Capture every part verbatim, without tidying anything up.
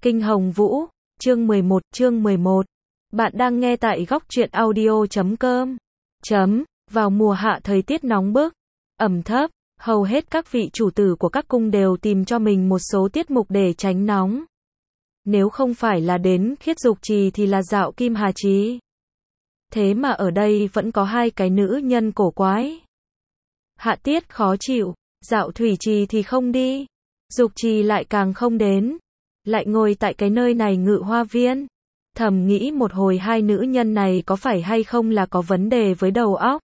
Kinh Hồng Vũ, chương mười một, chương mười một. Bạn đang nghe tại góc truyện audio chấm com. Chấm, vào mùa hạ thời tiết nóng bức, ẩm thấp, hầu hết các vị chủ tử của các cung đều tìm cho mình một số tiết mục để tránh nóng. Nếu không phải là đến Khiết Dục Trì thì là dạo Kim Hà Trì. Thế mà ở đây vẫn có hai cái nữ nhân cổ quái. Hạ tiết khó chịu, dạo Thủy Trì thì không đi, Dục Trì lại càng không đến. Lại ngồi tại cái nơi này Ngự Hoa Viên. Thầm nghĩ một hồi hai nữ nhân này có phải hay không là có vấn đề với đầu óc.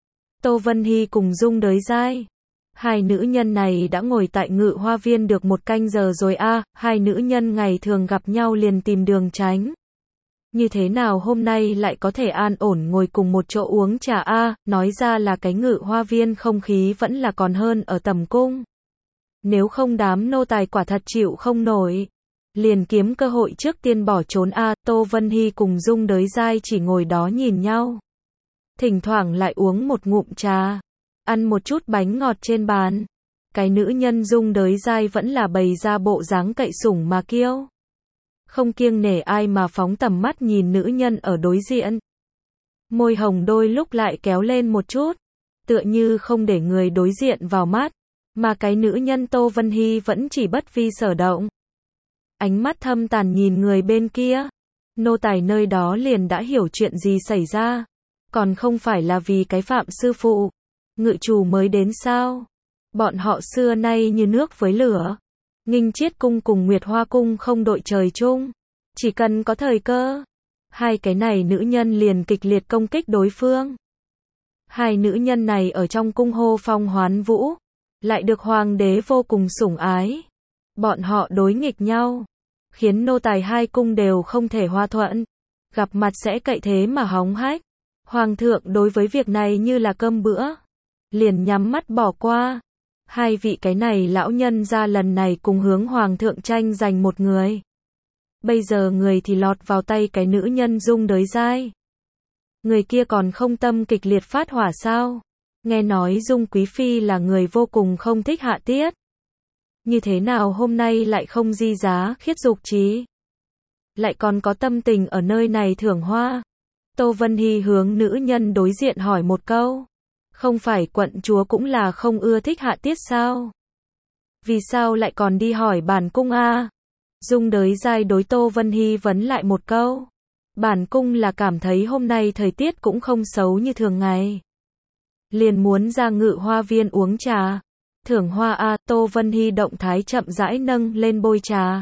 Tô Vân Hy cùng Dung Đới Giai. Hai nữ nhân này đã ngồi tại Ngự Hoa Viên được một canh giờ rồi a, à, hai nữ nhân ngày thường gặp nhau liền tìm đường tránh. Như thế nào hôm nay lại có thể an ổn ngồi cùng một chỗ uống trà a, à, nói ra là cái Ngự Hoa Viên không khí vẫn là còn hơn ở tầm cung. Nếu không đám nô tài quả thật chịu không nổi. Liền kiếm cơ hội trước tiên bỏ trốn a, à, Tô Vân Hy cùng Dung Đới Giai chỉ ngồi đó nhìn nhau. Thỉnh thoảng lại uống một ngụm trà, ăn một chút bánh ngọt trên bàn. Cái nữ nhân Dung Đới Giai vẫn là bày ra bộ dáng cậy sủng mà kiêu. Không kiêng nể ai mà phóng tầm mắt nhìn nữ nhân ở đối diện. Môi hồng đôi lúc lại kéo lên một chút, tựa như không để người đối diện vào mắt. Mà cái nữ nhân Tô Vân Hy vẫn chỉ bất vi sở động. Ánh mắt thâm tàn nhìn người bên kia. Nô tài nơi đó liền đã hiểu chuyện gì xảy ra. Còn không phải là vì cái Phạm sư phụ, ngự chủ mới đến sao? Bọn họ xưa nay như nước với lửa. Nghinh Chiết cung cùng Nguyệt Hoa cung không đội trời chung. Chỉ cần có thời cơ, hai cái này nữ nhân liền kịch liệt công kích đối phương. Hai nữ nhân này ở trong cung hô phong hoán vũ, lại được hoàng đế vô cùng sủng ái. Bọn họ đối nghịch nhau, khiến nô tài hai cung đều không thể hòa thuận. Gặp mặt sẽ cậy thế mà hóng hách. Hoàng thượng đối với việc này như là cơm bữa, liền nhắm mắt bỏ qua. Hai vị cái này lão nhân ra lần này cùng hướng hoàng thượng tranh giành một người. Bây giờ người thì lọt vào tay cái nữ nhân Dung Đới Giai. Người kia còn không tâm kịch liệt phát hỏa sao? Nghe nói Dung Quý Phi là người vô cùng không thích hạ tiết. Như thế nào hôm nay lại không di giá Khiết Dục Trì? Lại còn có tâm tình ở nơi này thưởng hoa? Tô Vân Hy hướng nữ nhân đối diện hỏi một câu. Không phải quận chúa cũng là không ưa thích hạ tiết sao? Vì sao lại còn đi hỏi bản cung a? À? Dung Đới Giai đối Tô Vân Hy vấn lại một câu. Bản cung là cảm thấy hôm nay thời tiết cũng không xấu như thường ngày. Liền muốn ra Ngự Hoa Viên uống trà. Thưởng hoa a, à, Tô Vân Hy động thái chậm rãi nâng lên bôi trà.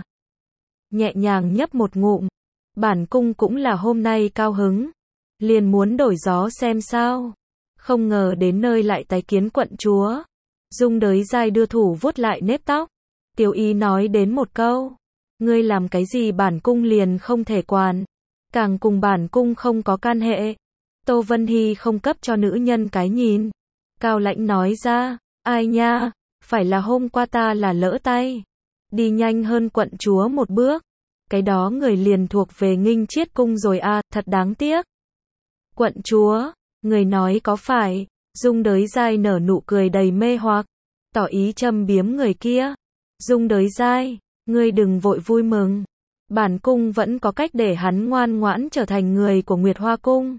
Nhẹ nhàng nhấp một ngụm. Bản cung cũng là hôm nay cao hứng. Liền muốn đổi gió xem sao. Không ngờ đến nơi lại tái kiến quận chúa. Dung Đới Giai đưa thủ vuốt lại nếp tóc. Tiểu ý nói đến một câu. Ngươi làm cái gì bản cung liền không thể quản. Càng cùng bản cung không có can hệ. Tô Vân Hy không cấp cho nữ nhân cái nhìn. Cao lãnh nói ra. Ai nha, phải là hôm qua ta là lỡ tay. Đi nhanh hơn quận chúa một bước. Cái đó người liền thuộc về Nghinh Chiết cung rồi a, à, thật đáng tiếc. Quận chúa, người nói có phải? Dung Đới Giai nở nụ cười đầy mê hoặc, tỏ ý châm biếm người kia. Dung Đới Giai, ngươi đừng vội vui mừng. Bản cung vẫn có cách để hắn ngoan ngoãn trở thành người của Nguyệt Hoa cung.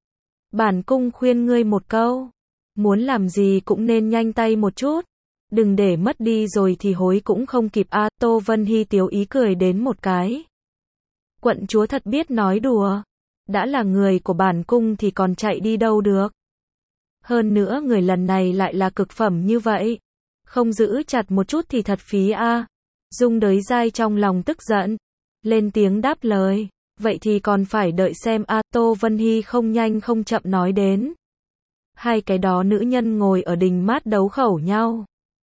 Bản cung khuyên ngươi một câu. Muốn làm gì cũng nên nhanh tay một chút. Đừng để mất đi rồi thì hối cũng không kịp a, à, Tô Vân Hy tiếu ý cười đến một cái. Quận chúa thật biết nói đùa. Đã là người của bản cung thì còn chạy đi đâu được. Hơn nữa người lần này lại là cực phẩm như vậy. Không giữ chặt một chút thì thật phí a. À. Dung Đới Giai trong lòng tức giận. Lên tiếng đáp lời. Vậy thì còn phải đợi xem a, à, Tô Vân Hy không nhanh không chậm nói đến. Hai cái đó nữ nhân ngồi ở đình mát đấu khẩu nhau.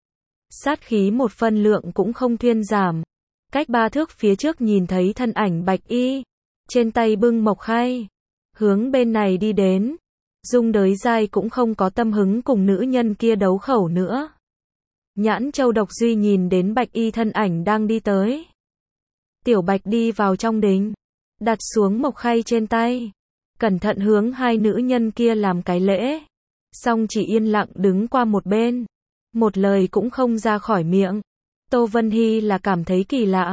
Sát khí một phân lượng cũng không thuyên giảm. Cách ba thước phía trước nhìn thấy thân ảnh Bạch Y. Trên tay bưng mộc khay. Hướng bên này đi đến. Dung Đới Giai cũng không có tâm hứng cùng nữ nhân kia đấu khẩu nữa. Nhãn châu độc duy nhìn đến Bạch Y thân ảnh đang đi tới. Tiểu Bạch đi vào trong đình. Đặt xuống mộc khay trên tay. Cẩn thận hướng hai nữ nhân kia làm cái lễ. Xong chỉ yên lặng đứng qua một bên. Một lời cũng không ra khỏi miệng. Tô Vân Hy là cảm thấy kỳ lạ.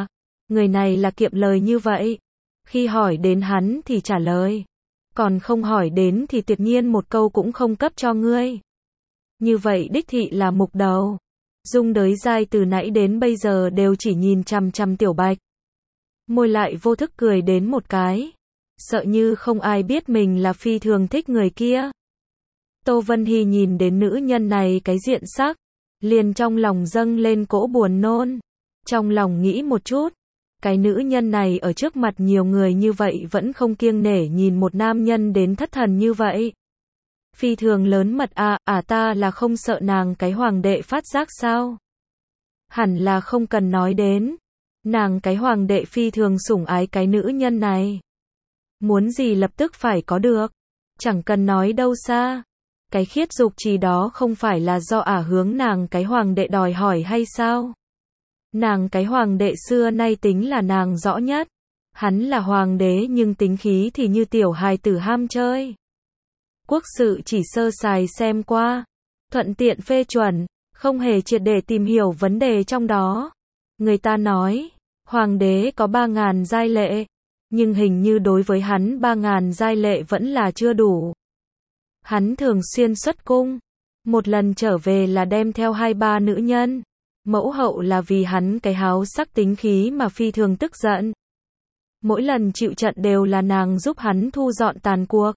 Người này là kiệm lời như vậy. Khi hỏi đến hắn thì trả lời. Còn không hỏi đến thì tuyệt nhiên một câu cũng không cấp cho ngươi. Như vậy đích thị là mục đầu. Dung Đới Giai từ nãy đến bây giờ đều chỉ nhìn chằm chằm Tiểu Bạch. Môi lại vô thức cười đến một cái. Sợ như không ai biết mình là phi thường thích người kia. Tô Vân Hy nhìn đến nữ nhân này cái diện sắc, liền trong lòng dâng lên cỗ buồn nôn. Trong lòng nghĩ một chút, cái nữ nhân này ở trước mặt nhiều người như vậy vẫn không kiêng nể nhìn một nam nhân đến thất thần như vậy. Phi thường lớn mật à, à ta là không sợ nàng cái hoàng đệ phát giác sao? Hẳn là không cần nói đến. Nàng cái hoàng đệ phi thường sủng ái cái nữ nhân này. Muốn gì lập tức phải có được. Chẳng cần nói đâu xa. Cái khiết dục trì đó không phải là do ả hướng nàng cái hoàng đệ đòi hỏi hay sao? Nàng cái hoàng đệ xưa nay tính là nàng rõ nhất. Hắn là hoàng đế nhưng tính khí thì như tiểu hài tử ham chơi. Quốc sự chỉ sơ sài xem qua, thuận tiện phê chuẩn, không hề triệt để tìm hiểu vấn đề trong đó. Người ta nói, hoàng đế có ba ngàn giai lệ, nhưng hình như đối với hắn ba ngàn giai lệ vẫn là chưa đủ. Hắn thường xuyên xuất cung, một lần trở về là đem theo hai ba nữ nhân. Mẫu hậu là vì hắn cái háo sắc tính khí mà phi thường tức giận. Mỗi lần chịu trận đều là nàng giúp hắn thu dọn tàn cuộc.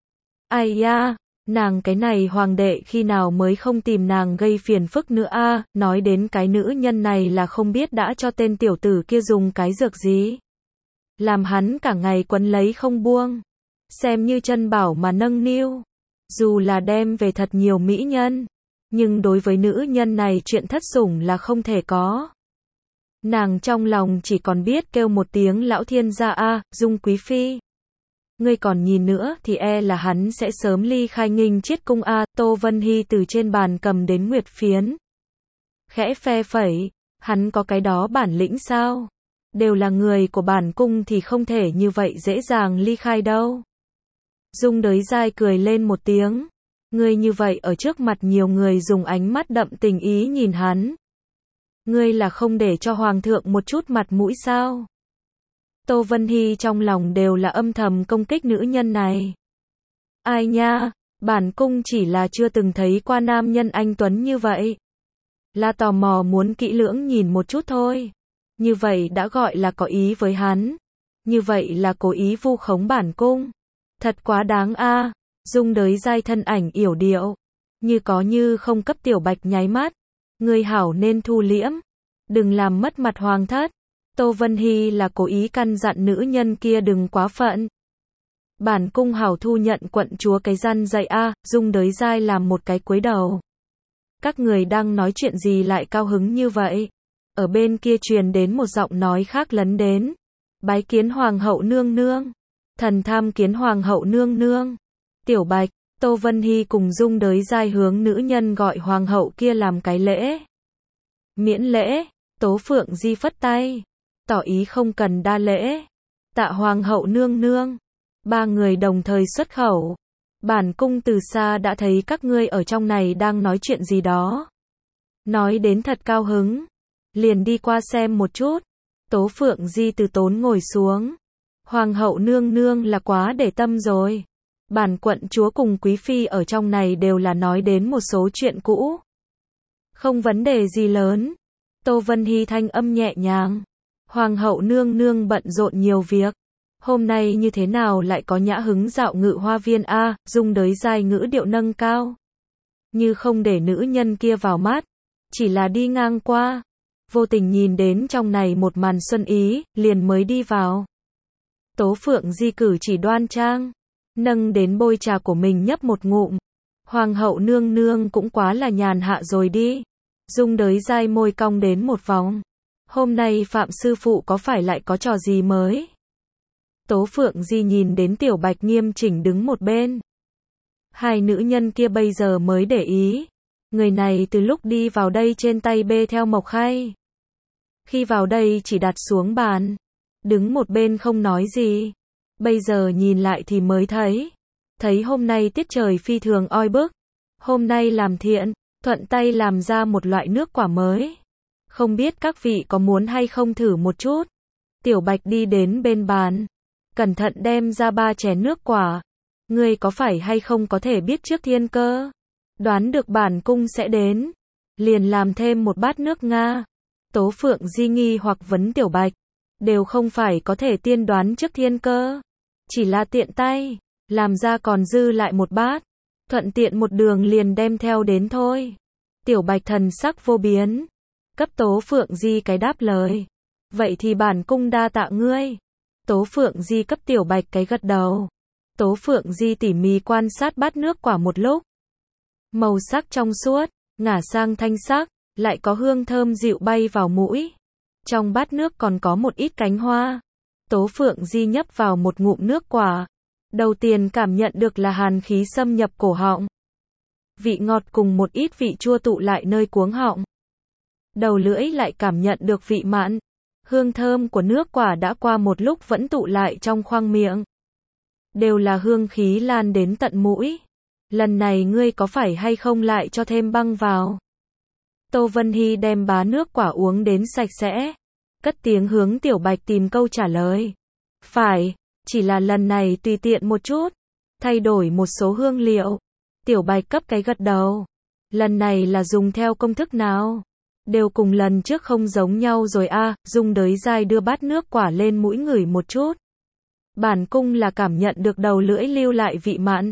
Ai ya, nàng cái này hoàng đệ khi nào mới không tìm nàng gây phiền phức nữa a, nói đến cái nữ nhân này là không biết đã cho tên tiểu tử kia dùng cái dược gì. Làm hắn cả ngày quấn lấy không buông. Xem như chân bảo mà nâng niu. Dù là đem về thật nhiều mỹ nhân. Nhưng đối với nữ nhân này chuyện thất sủng là không thể có. Nàng trong lòng chỉ còn biết kêu một tiếng lão thiên gia a, Dung quý phi. Ngươi còn nhìn nữa thì e là hắn sẽ sớm ly khai Nghinh Chiết cung a. Tô Vân Hy từ trên bàn cầm đến nguyệt phiến. Khẽ phe phẩy, hắn có cái đó bản lĩnh sao? Đều là người của bản cung thì không thể như vậy dễ dàng ly khai đâu. Dung Đới Giai cười lên một tiếng. Ngươi như vậy ở trước mặt nhiều người dùng ánh mắt đậm tình ý nhìn hắn. Ngươi là không để cho hoàng thượng một chút mặt mũi sao? Tô Vân Hy trong lòng đều là âm thầm công kích nữ nhân này. Ai nha, bản cung chỉ là chưa từng thấy qua nam nhân anh tuấn như vậy. Là tò mò muốn kỹ lưỡng nhìn một chút thôi. Như vậy đã gọi là có ý với hắn. Như vậy là cố ý vu khống bản cung. Thật quá đáng a. Dung Đới Giai thân ảnh yểu điệu, như có như không cấp Tiểu Bạch nháy mắt. Ngươi hảo nên thu liễm, đừng làm mất mặt hoàng thất. Tô Vân Hy là cố ý căn dặn nữ nhân kia đừng quá phận. Bản cung hảo thu nhận quận chúa cái răn dạy a. Dung Đới Giai làm một cái cúi đầu. Các người đang nói chuyện gì lại cao hứng như vậy? Ở bên kia truyền đến một giọng nói khác lấn đến. Bái kiến hoàng hậu nương nương. Thần tham kiến hoàng hậu nương nương. Tiểu Bạch, Tô Vân Hy cùng Dung Đới Giai hướng nữ nhân gọi hoàng hậu kia làm cái lễ. Miễn lễ, Tố Phượng Di phất tay, tỏ ý không cần đa lễ. Tạ hoàng hậu nương nương. Ba người đồng thời xuất khẩu. Bản cung từ xa đã thấy các ngươi ở trong này đang nói chuyện gì đó. Nói đến thật cao hứng. Liền đi qua xem một chút. Tố Phượng Di từ tốn ngồi xuống. Hoàng hậu nương nương là quá để tâm rồi. Bản quận chúa cùng quý phi ở trong này đều là nói đến một số chuyện cũ. Không vấn đề gì lớn. Tô Vân Hy thanh âm nhẹ nhàng. Hoàng hậu nương nương bận rộn nhiều việc. Hôm nay như thế nào lại có nhã hứng dạo ngự hoa viên a? Dung Đới Giai ngữ điệu nâng cao. Như không để nữ nhân kia vào mắt. Chỉ là đi ngang qua. Vô tình nhìn đến trong này một màn xuân ý, liền mới đi vào. Tố Phượng Di cử chỉ đoan trang. Nâng đến bôi trà của mình nhấp một ngụm. Hoàng hậu nương nương cũng quá là nhàn hạ rồi đi. Dung Đới Giai môi cong đến một vòng. Hôm nay Phạm sư phụ có phải lại có trò gì mới? Tố Phượng Di nhìn đến Tiểu Bạch nghiêm chỉnh đứng một bên. Hai nữ nhân kia bây giờ mới để ý. Người này từ lúc đi vào đây trên tay bê theo mộc khay. Khi vào đây chỉ đặt xuống bàn. Đứng một bên không nói gì. Bây giờ nhìn lại thì mới thấy. Thấy hôm nay tiết trời phi thường oi bức. Hôm nay làm thiện, thuận tay làm ra một loại nước quả mới. Không biết các vị có muốn hay không thử một chút. Tiểu Bạch đi đến bên bàn, cẩn thận đem ra ba chén nước quả. Ngươi có phải hay không có thể biết trước thiên cơ? Đoán được bản cung sẽ đến, liền làm thêm một bát nước Nga. Tố Phượng Di nghi hoặc vấn Tiểu Bạch, đều không phải có thể tiên đoán trước thiên cơ, chỉ là tiện tay, làm ra còn dư lại một bát, thuận tiện một đường liền đem theo đến thôi. Tiểu Bạch thần sắc vô biến, cấp Tố Phượng Di cái đáp lời. Vậy thì bản cung đa tạ ngươi. Tố Phượng Di cấp Tiểu Bạch cái gật đầu. Tố Phượng Di tỉ mỉ quan sát bát nước quả một lúc. Màu sắc trong suốt, ngả sang thanh sắc, lại có hương thơm dịu bay vào mũi. Trong bát nước còn có một ít cánh hoa. Tố Phượng Di nhấp vào một ngụm nước quả. Đầu tiên cảm nhận được là hàn khí xâm nhập cổ họng. Vị ngọt cùng một ít vị chua tụ lại nơi cuống họng. Đầu lưỡi lại cảm nhận được vị mặn. Hương thơm của nước quả đã qua một lúc vẫn tụ lại trong khoang miệng. Đều là hương khí lan đến tận mũi. Lần này ngươi có phải hay không lại cho thêm băng vào? Tô Vân Hy đem bá nước quả uống đến sạch sẽ. Cất tiếng hướng Tiểu Bạch tìm câu trả lời. Phải, chỉ là lần này tùy tiện một chút. Thay đổi một số hương liệu. Tiểu Bạch cấp cái gật đầu. Lần này là dùng theo công thức nào? Đều cùng lần trước không giống nhau rồi a. À, Dung Đới Giai đưa bát nước quả lên mũi ngửi một chút. Bản cung là cảm nhận được đầu lưỡi lưu lại vị mặn.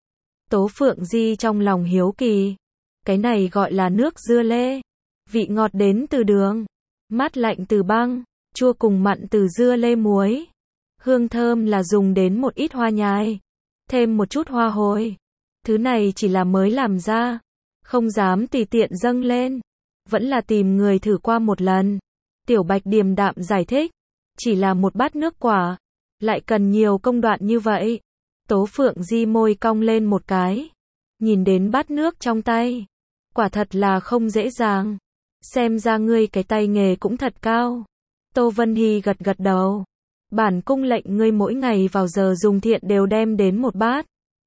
Tố Phượng Di trong lòng hiếu kỳ. Cái này gọi là nước dưa lê. Vị ngọt đến từ đường, mát lạnh từ băng, chua cùng mặn từ dưa lê muối. Hương thơm là dùng đến một ít hoa nhài, thêm một chút hoa hồi. Thứ này chỉ là mới làm ra, không dám tùy tiện dâng lên. Vẫn là tìm người thử qua một lần. Tiểu Bạch điềm đạm giải thích. Chỉ là một bát nước quả, lại cần nhiều công đoạn như vậy. Tố Phượng Di môi cong lên một cái. Nhìn đến bát nước trong tay. Quả thật là không dễ dàng. Xem ra ngươi cái tay nghề cũng thật cao. Tô Vân Hy gật gật đầu. Bản cung lệnh ngươi mỗi ngày vào giờ dùng thiện đều đem đến một bát.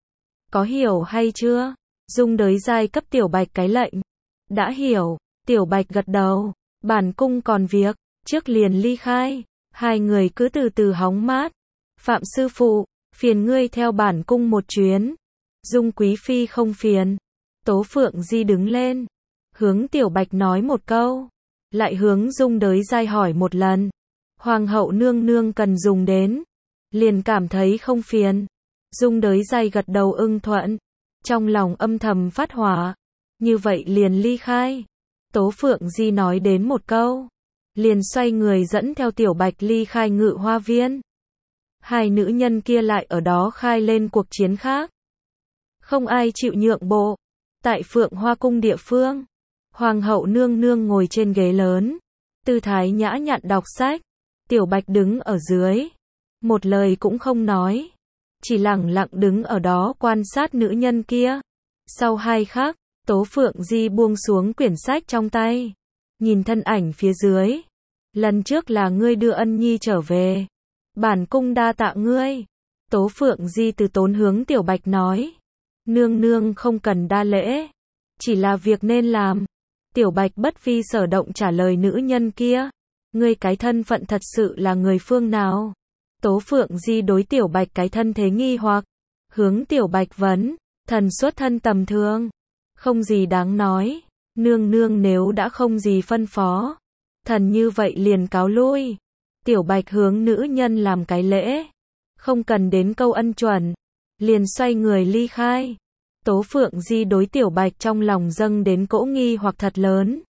Có hiểu hay chưa? Dung Đới Giai cấp Tiểu Bạch cái lệnh. Đã hiểu. Tiểu Bạch gật đầu. Bản cung còn việc, trước liền ly khai. Hai người cứ từ từ hóng mát. Phạm sư phụ, phiền ngươi theo bản cung một chuyến. Dung Quý Phi không phiền. Tố Phượng Di đứng lên, hướng Tiểu Bạch nói một câu, lại hướng Dung Đới Giai hỏi một lần. Hoàng hậu nương nương cần dùng đến, liền cảm thấy không phiền. Dung Đới Giai gật đầu ưng thuận, trong lòng âm thầm phát hỏa. Như vậy liền ly khai. Tố Phượng Di nói đến một câu, liền xoay người dẫn theo Tiểu Bạch ly khai Ngự Hoa Viên. Hai nữ nhân kia lại ở đó khai lên cuộc chiến khác. Không ai chịu nhượng bộ. Tại Phượng Hoa Cung địa phương, Hoàng hậu nương nương ngồi trên ghế lớn, tư thái nhã nhặn đọc sách. Tiểu Bạch đứng ở dưới, một lời cũng không nói, chỉ lặng lặng đứng ở đó quan sát nữ nhân kia. Sau hai khắc, Tố Phượng Di buông xuống quyển sách trong tay, nhìn thân ảnh phía dưới. Lần trước là ngươi đưa Ân Nhi trở về, bản cung đa tạ ngươi. Tố Phượng Di từ tốn hướng Tiểu Bạch nói. Nương nương không cần đa lễ, chỉ là việc nên làm. Tiểu Bạch bất phi sở động trả lời nữ nhân kia. Ngươi cái thân phận thật sự là người phương nào? Tố Phượng Di đối Tiểu Bạch cái thân thế nghi hoặc, hướng Tiểu Bạch vấn, thần xuất thân tầm thường, không gì đáng nói. Nương nương nếu đã không gì phân phó, thần như vậy liền cáo lui. Tiểu Bạch hướng nữ nhân làm cái lễ, không cần đến câu ân chuẩn, liền xoay người ly khai. Tố Phượng Di đối Tiểu Bạch trong lòng dâng đến cỗ nghi hoặc thật lớn.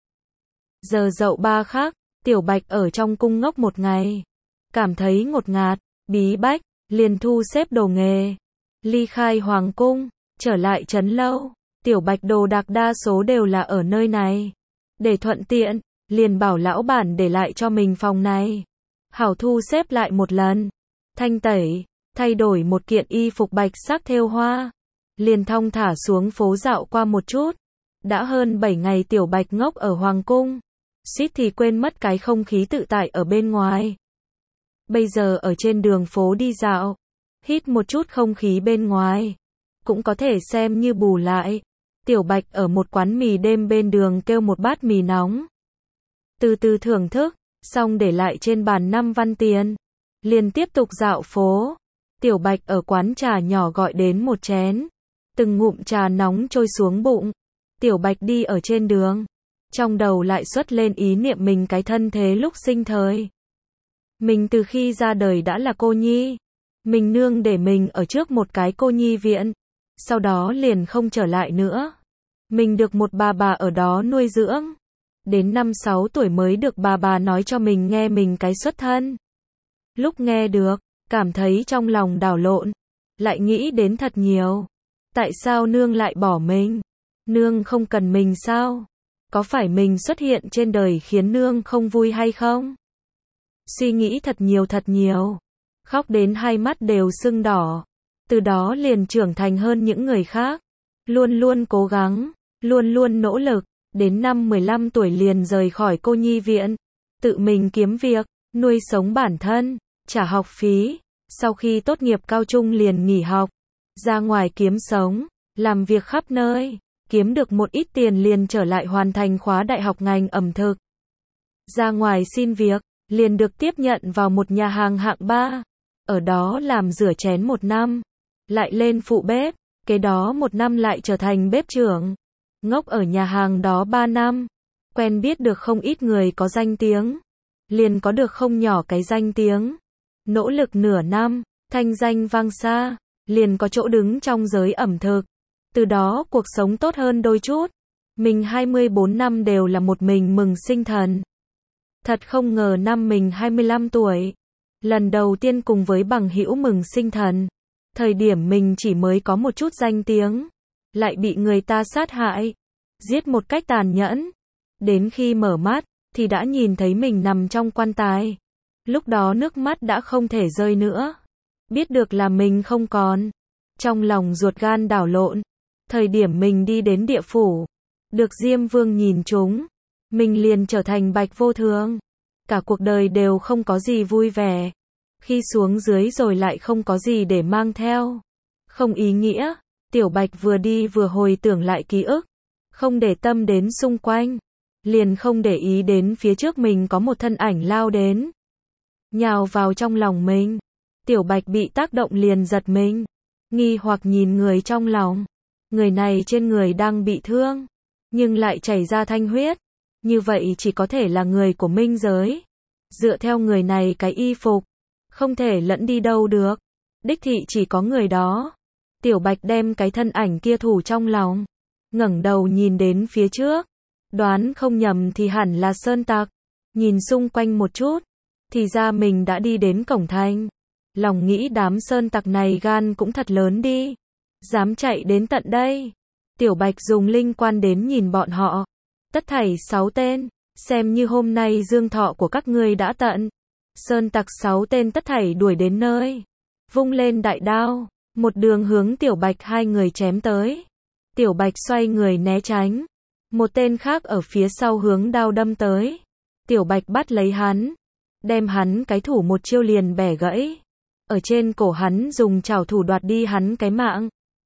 Giờ dậu ba khắc, Tiểu Bạch ở trong cung ngốc một ngày, cảm thấy ngột ngạt, bí bách, liền thu xếp đồ nghề, ly khai hoàng cung, trở lại trấn lâu. Tiểu Bạch đồ đạc đa số đều là ở nơi này, để thuận tiện, liền bảo lão bản để lại cho mình phòng này, hảo thu xếp lại một lần, thanh tẩy, thay đổi một kiện y phục bạch sắc thêu hoa, liền thong thả xuống phố dạo qua một chút. Đã hơn bảy ngày Tiểu Bạch ngốc ở hoàng cung, suýt thì quên mất cái không khí tự tại ở bên ngoài. Bây giờ ở trên đường phố đi dạo, hít một chút không khí bên ngoài, cũng có thể xem như bù lại. Tiểu Bạch ở một quán mì đêm bên đường kêu một bát mì nóng, từ từ thưởng thức, xong để lại trên bàn năm văn tiền. Liền tiếp tục dạo phố. Tiểu Bạch ở quán trà nhỏ gọi đến một chén. Từng ngụm trà nóng trôi xuống bụng. Tiểu Bạch đi ở trên đường. Trong đầu lại xuất lên ý niệm mình cái thân thế lúc sinh thời. Mình từ khi ra đời đã là cô nhi. Mình nương để mình ở trước một cái cô nhi viện. Sau đó liền không trở lại nữa. Mình được một bà bà ở đó nuôi dưỡng. Đến năm sáu tuổi mới được bà bà nói cho mình nghe mình cái xuất thân. Lúc nghe được, cảm thấy trong lòng đảo lộn. Lại nghĩ đến thật nhiều. Tại sao nương lại bỏ mình? Nương không cần mình sao? Có phải mình xuất hiện trên đời khiến nương không vui hay không? Suy nghĩ thật nhiều thật nhiều. Khóc đến hai mắt đều sưng đỏ. Từ đó liền trưởng thành hơn những người khác. Luôn luôn cố gắng, luôn luôn nỗ lực. Đến năm mười lăm tuổi liền rời khỏi cô nhi viện. Tự mình kiếm việc, nuôi sống bản thân, trả học phí. Sau khi tốt nghiệp cao trung liền nghỉ học. Ra ngoài kiếm sống, làm việc khắp nơi. Kiếm được một ít tiền liền trở lại hoàn thành khóa đại học ngành ẩm thực. Ra ngoài xin việc, liền được tiếp nhận vào một nhà hàng hạng ba. Ở đó làm rửa chén một năm. Lại lên phụ bếp, kế đó một năm lại trở thành bếp trưởng. Ngốc ở nhà hàng đó ba năm. Quen biết được không ít người có danh tiếng. Liền có được không nhỏ cái danh tiếng. Nỗ lực nửa năm, thanh danh vang xa. Liền có chỗ đứng trong giới ẩm thực. Từ đó cuộc sống tốt hơn đôi chút. Mình hai mươi bốn năm đều là một mình mừng sinh thần. Thật không ngờ năm mình hai mươi lăm tuổi. Lần đầu tiên cùng với bằng hữu mừng sinh thần. Thời điểm mình chỉ mới có một chút danh tiếng. Lại bị người ta sát hại. Giết một cách tàn nhẫn. Đến khi mở mắt, thì đã nhìn thấy mình nằm trong quan tài. Lúc đó nước mắt đã không thể rơi nữa. Biết được là mình không còn. Trong lòng ruột gan đảo lộn. Thời điểm mình đi đến địa phủ. Được Diêm Vương nhìn trúng. Mình liền trở thành Bạch Vô Thường. Cả cuộc đời đều không có gì vui vẻ. Khi xuống dưới rồi lại không có gì để mang theo. Không ý nghĩa. Tiểu Bạch vừa đi vừa hồi tưởng lại ký ức. Không để tâm đến xung quanh. Liền không để ý đến phía trước mình có một thân ảnh lao đến. Nhào vào trong lòng mình. Tiểu Bạch bị tác động liền giật mình. Nghi hoặc nhìn người trong lòng. Người này trên người đang bị thương. Nhưng lại chảy ra thanh huyết. Như vậy chỉ có thể là người của minh giới. Dựa theo người này cái y phục. Không thể lẫn đi đâu được. Đích thị chỉ có người đó. Tiểu Bạch đem cái thân ảnh kia thủ trong lòng. Ngẩng đầu nhìn đến phía trước. Đoán không nhầm thì hẳn là sơn tặc. Nhìn xung quanh một chút. Thì ra mình đã đi đến cổng thành. Lòng nghĩ đám sơn tặc này gan cũng thật lớn đi. Dám chạy đến tận đây. Tiểu Bạch dùng linh quan đến nhìn bọn họ. Tất thảy sáu tên. Xem như hôm nay dương thọ của các ngươi đã tận. Sơn tặc sáu tên tất thảy đuổi đến nơi. Vung lên đại đao. Một đường hướng Tiểu Bạch hai người chém tới. Tiểu Bạch xoay người né tránh. Một tên khác ở phía sau hướng đao đâm tới. Tiểu Bạch bắt lấy hắn. Đem hắn cái thủ một chiêu liền bẻ gãy. Ở trên cổ hắn dùng trảo thủ đoạt đi hắn cái mạng.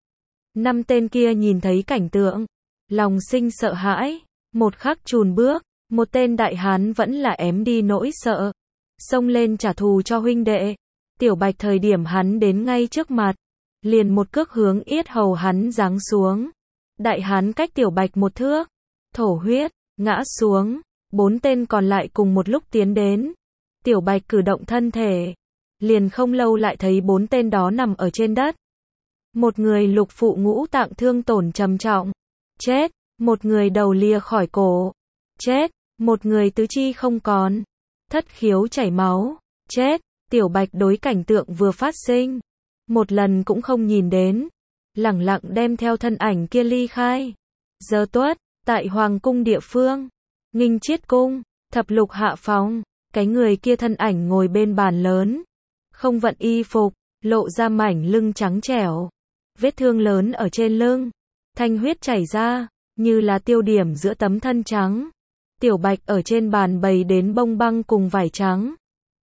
Năm tên kia nhìn thấy cảnh tượng. Lòng sinh sợ hãi. Một khắc chùn bước. Một tên đại hán vẫn là ém đi nỗi sợ. Xông lên trả thù cho huynh đệ. Tiểu Bạch thời điểm hắn đến ngay trước mặt. Liền một cước hướng yết hầu hắn giáng xuống. Đại hán cách Tiểu Bạch một thước. Thổ huyết, ngã xuống. Bốn tên còn lại cùng một lúc tiến đến. Tiểu Bạch cử động thân thể. Liền không lâu lại thấy bốn tên đó nằm ở trên đất. Một người lục phụ ngũ tạng thương tổn trầm trọng. Chết. Một người đầu lìa khỏi cổ. Chết. Một người tứ chi không còn. Thất khiếu chảy máu. Chết. Tiểu Bạch đối cảnh tượng vừa phát sinh. Một lần cũng không nhìn đến. Lẳng lặng đem theo thân ảnh kia ly khai. Giờ tuất. Tại Hoàng cung địa phương. Nghinh Chiết cung. Thập lục hạ phòng. Cái người kia thân ảnh ngồi bên bàn lớn. Không vận y phục. Lộ ra mảnh lưng trắng trẻo. Vết thương lớn ở trên lưng. Thanh huyết chảy ra. Như là tiêu điểm giữa tấm thân trắng. Tiểu Bạch ở trên bàn bày đến bông băng cùng vải trắng.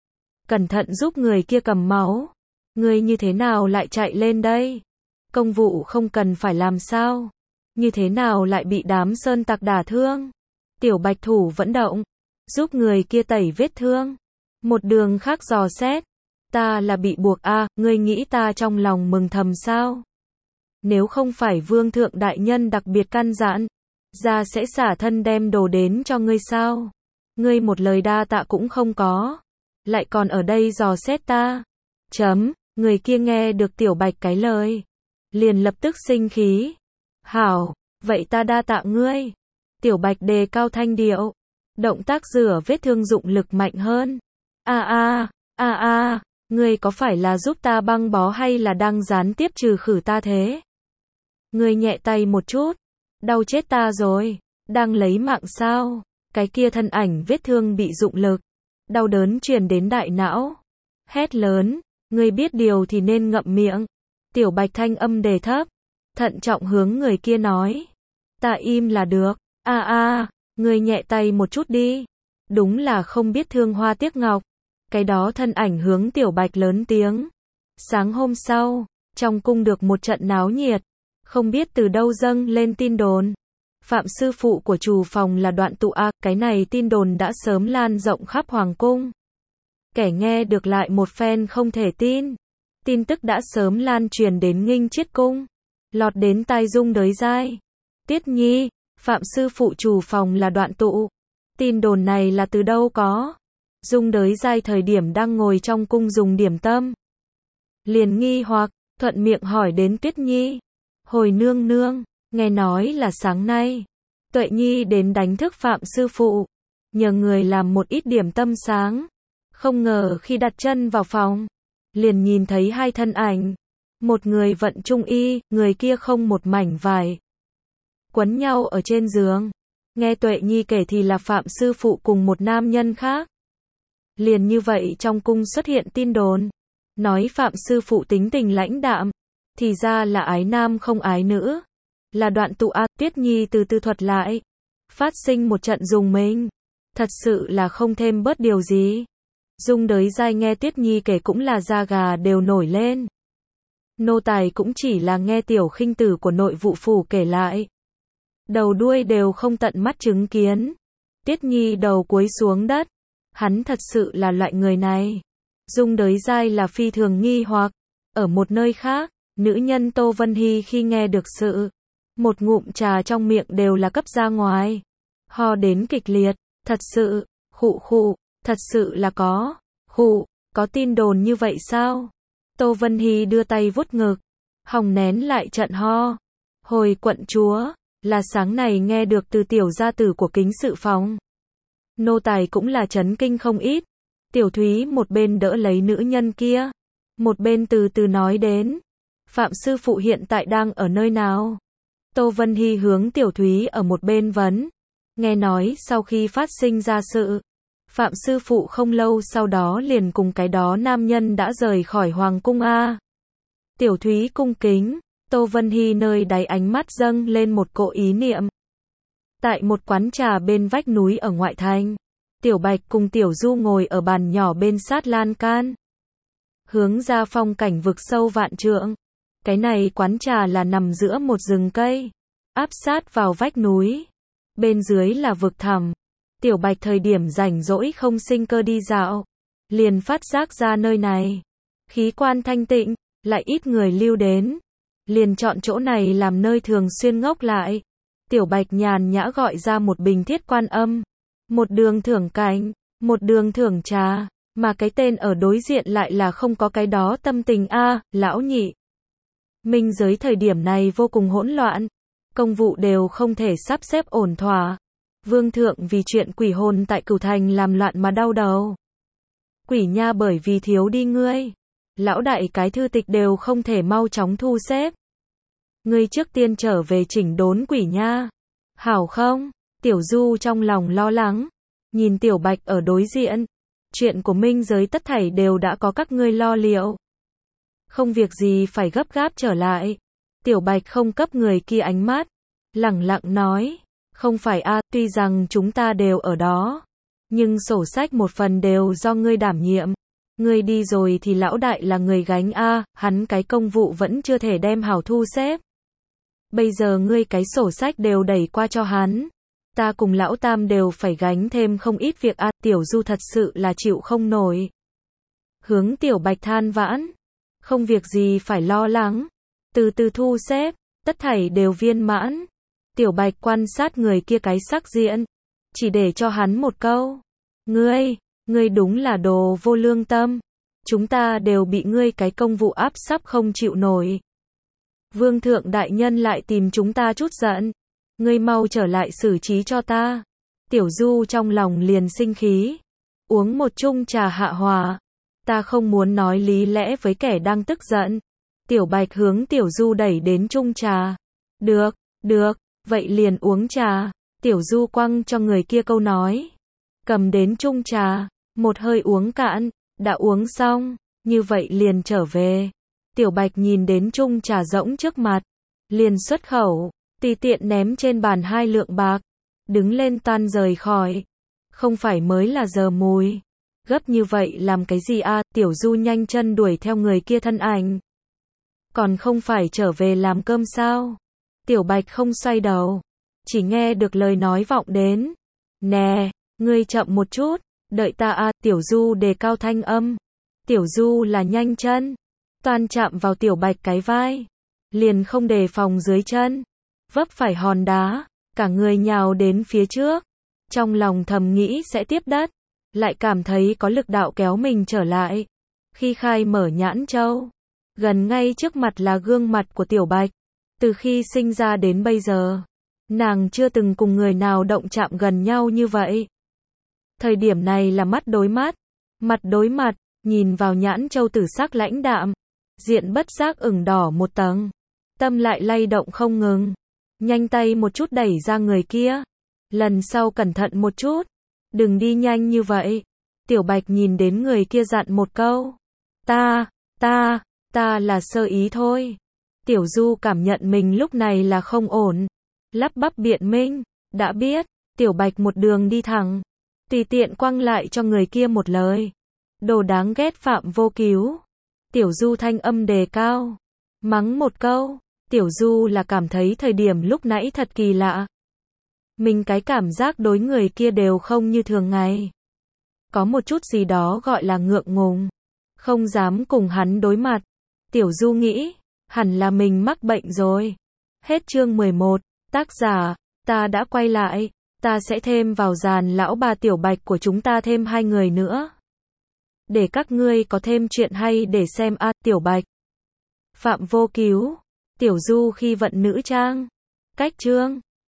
Cẩn thận giúp người kia cầm máu. Người như thế nào lại chạy lên đây? Công vụ không cần phải làm sao? Như thế nào lại bị đám sơn tặc đả thương? Tiểu Bạch thủ vẫn động. giúp người kia tẩy vết thương. Một đường khác dò xét, ta là bị buộc a, à, ngươi nghĩ ta trong lòng mừng thầm sao? Nếu không phải vương thượng đại nhân đặc biệt căn dặn, ra sẽ xả thân đem đồ đến cho ngươi sao? Ngươi một lời đa tạ cũng không có, lại còn ở đây dò xét ta. Chấm, người kia nghe được Tiểu Bạch cái lời, liền lập tức sinh khí. Hảo, vậy ta đa tạ ngươi. Tiểu Bạch đề cao thanh điệu, động tác rửa vết thương dụng lực mạnh hơn. A a, a a, ngươi có phải là giúp ta băng bó hay là đang gián tiếp trừ khử ta thế? Ngươi nhẹ tay một chút, đau chết ta rồi, đang lấy mạng sao? Cái kia thân ảnh vết thương bị dụng lực, đau đớn truyền đến đại não. Hét lớn, ngươi biết điều thì nên ngậm miệng. Tiểu Bạch thanh âm đề thấp, thận trọng hướng người kia nói. Ta im là được. A a, ngươi nhẹ tay một chút đi. Đúng là không biết thương hoa tiếc ngọc. Cái đó thân ảnh hướng Tiểu Bạch lớn tiếng. Sáng hôm sau, trong cung được một trận náo nhiệt. Không biết từ đâu dâng lên tin đồn. Phạm sư phụ của Trù Phòng là Đoạn Tụ A, cái này tin đồn đã sớm lan rộng khắp hoàng cung. Kẻ nghe được lại một phen không thể tin. Tin tức đã sớm lan truyền đến Nghinh Chiết cung, lọt đến tai Dung Đới Giai. Tiết Nhi, Phạm sư phụ Trù Phòng là Đoạn Tụ. Tin đồn này là từ đâu có? Dung Đới Giai thời điểm đang ngồi trong cung dùng điểm tâm, liền nghi hoặc, thuận miệng hỏi đến Tuyết Nhi. Hồi nương nương, nghe nói là sáng nay, Tuệ Nhi đến đánh thức Phạm sư phụ, nhờ người làm một ít điểm tâm sáng. Không ngờ khi đặt chân vào phòng, liền nhìn thấy hai thân ảnh. Một người vận trung y, người kia không một mảnh vải. Quấn nhau ở trên giường. Nghe Tuệ Nhi kể thì là Phạm sư phụ cùng một nam nhân khác. Liền như vậy trong cung xuất hiện tin đồn. Nói Phạm sư phụ tính tình lãnh đạm. Thì ra là ái nam không ái nữ. Là Đoạn Tụ A. Tuyết Nhi từ từ thuật lại. Phát sinh một trận rùng mình. Thật sự là không thêm bớt điều gì. Dung Đới Giai nghe Tuyết Nhi kể cũng là da gà đều nổi lên. Nô tài cũng chỉ là nghe tiểu khinh tử của nội vụ phủ kể lại. Đầu đuôi đều không tận mắt chứng kiến. Tuyết Nhi đầu cúi xuống đất. Hắn thật sự là loại người này. Dung Đới Giai là phi thường nghi hoặc. Ở một nơi khác, nữ nhân Tô Vân Hy khi nghe được sự, một ngụm trà trong miệng đều là cấp ra ngoài. Ho đến kịch liệt. Thật sự, khụ khụ. Thật sự là có, khụ, có tin đồn như vậy sao? Tô Vân Hy đưa tay vuốt ngực, hòng nén lại trận ho. Hồi quận chúa, là sáng này nghe được từ tiểu gia tử của Kính Sự Phòng. Nô tài cũng là chấn kinh không ít. Tiểu Thúy một bên đỡ lấy nữ nhân kia, một bên từ từ nói đến. Phạm sư phụ hiện tại đang ở nơi nào? Tô Vân Hy hướng Tiểu Thúy ở một bên vấn. Nghe nói sau khi phát sinh ra sự, Phạm sư phụ không lâu sau đó liền cùng cái đó nam nhân đã rời khỏi hoàng cung a. Tiểu Thúy cung kính, Tô Vân Hy nơi đáy ánh mắt dâng lên một cỗ ý niệm. Tại một quán trà bên vách núi ở ngoại thành, Tiểu Bạch cùng Tiểu Du ngồi ở bàn nhỏ bên sát lan can, hướng ra phong cảnh vực sâu vạn trượng. Cái này quán trà là nằm giữa một rừng cây, áp sát vào vách núi. Bên dưới là vực thẳm. Tiểu Bạch thời điểm rảnh rỗi không sinh cơ đi dạo, liền phát giác ra nơi này khí quan thanh tịnh, lại ít người lưu đến, liền chọn chỗ này làm nơi thường xuyên ngốc lại. Tiểu Bạch nhàn nhã gọi ra một bình Thiết Quan Âm, một đường thưởng cảnh, một đường thưởng trà, mà cái tên ở đối diện lại là không có cái đó tâm tình a, lão nhị. Minh giới thời điểm này vô cùng hỗn loạn, công vụ đều không thể sắp xếp ổn thỏa. Vương thượng vì chuyện quỷ hồn tại Cửu Thành làm loạn mà đau đầu. Quỷ nha bởi vì thiếu đi ngươi. Lão đại cái thư tịch đều không thể mau chóng thu xếp. Ngươi trước tiên trở về chỉnh đốn quỷ nha. Hảo không? Tiểu Du trong lòng lo lắng. Nhìn Tiểu Bạch ở đối diện. Chuyện của minh giới tất thảy đều đã có các ngươi lo liệu. Không việc gì phải gấp gáp trở lại. Tiểu Bạch không cấp người kia ánh mắt. Lẳng lặng nói. Không phải a, tuy rằng chúng ta đều ở đó, nhưng sổ sách một phần đều do ngươi đảm nhiệm. Ngươi đi rồi thì lão đại là người gánh a, hắn cái công vụ vẫn chưa thể đem hảo thu xếp. Bây giờ ngươi cái sổ sách đều đẩy qua cho hắn. Ta cùng lão Tam đều phải gánh thêm không ít việc à, Tiểu Du thật sự là chịu không nổi. Hướng Tiểu Bạch than vãn. Không việc gì phải lo lắng. Từ từ thu xếp, tất thảy đều viên mãn. Tiểu Bạch quan sát người kia cái sắc diện. Chỉ để cho hắn một câu. Ngươi, ngươi đúng là đồ vô lương tâm. Chúng ta đều bị ngươi cái công vụ áp sắp không chịu nổi. Vương thượng đại nhân lại tìm chúng ta chút giận. Ngươi mau trở lại xử trí cho ta. Tiểu Du trong lòng liền sinh khí. Uống một chung trà hạ hòa. Ta không muốn nói lý lẽ với kẻ đang tức giận. Tiểu Bạch hướng Tiểu Du đẩy đến chung trà. Được, được, vậy liền uống trà. Tiểu Du quăng cho người kia câu nói. Cầm đến chung trà, một hơi uống cạn, đã uống xong, như vậy liền trở về. Tiểu Bạch nhìn đến chung trà rỗng trước mặt, liền xuất khẩu, tùy tiện ném trên bàn hai lượng bạc, đứng lên toan rời khỏi. Không phải mới là giờ mùi. Gấp như vậy làm cái gì a? Tiểu Du nhanh chân đuổi theo người kia thân ảnh. Còn không phải trở về làm cơm sao? Tiểu Bạch không xoay đầu, chỉ nghe được lời nói vọng đến. Nè, ngươi chậm một chút, đợi ta a. Tiểu Du đề cao thanh âm. Tiểu Du là nhanh chân, toan chạm vào Tiểu Bạch cái vai, liền không đề phòng dưới chân, vấp phải hòn đá, cả người nhào đến phía trước. Trong lòng thầm nghĩ sẽ tiếp đất, lại cảm thấy có lực đạo kéo mình trở lại. Khi khai mở nhãn châu, gần ngay trước mặt là gương mặt của Tiểu Bạch. Từ khi sinh ra đến bây giờ, nàng chưa từng cùng người nào động chạm gần nhau như vậy. Thời điểm này là mắt đối mắt, mặt đối mặt, nhìn vào nhãn châu tử sắc lãnh đạm, diện bất giác ửng đỏ một tầng, tâm lại lay động không ngừng. Nhanh tay một chút đẩy ra người kia, lần sau cẩn thận một chút, đừng đi nhanh như vậy. Tiểu Bạch nhìn đến người kia dặn một câu. Ta, ta, ta là sơ ý thôi. Tiểu Du cảm nhận mình lúc này là không ổn, lắp bắp biện minh, đã biết. Tiểu Bạch một đường đi thẳng, tùy tiện quăng lại cho người kia một lời. Đồ đáng ghét Phạm Vô Cứu. Tiểu Du thanh âm đề cao, mắng một câu. Tiểu Du là cảm thấy thời điểm lúc nãy thật kỳ lạ. Mình cái cảm giác đối người kia đều không như thường ngày. Có một chút gì đó gọi là ngượng ngùng, không dám cùng hắn đối mặt. Tiểu Du nghĩ, hẳn là mình mắc bệnh rồi. Hết chương mười một, tác giả, ta đã quay lại, ta sẽ thêm vào dàn lão bà Tiểu Bạch của chúng ta thêm hai người nữa. Để các ngươi có thêm chuyện hay để xem a. Tiểu Bạch, Phạm Vô Cứu, Tiểu Du khi vận nữ trang. Cách chương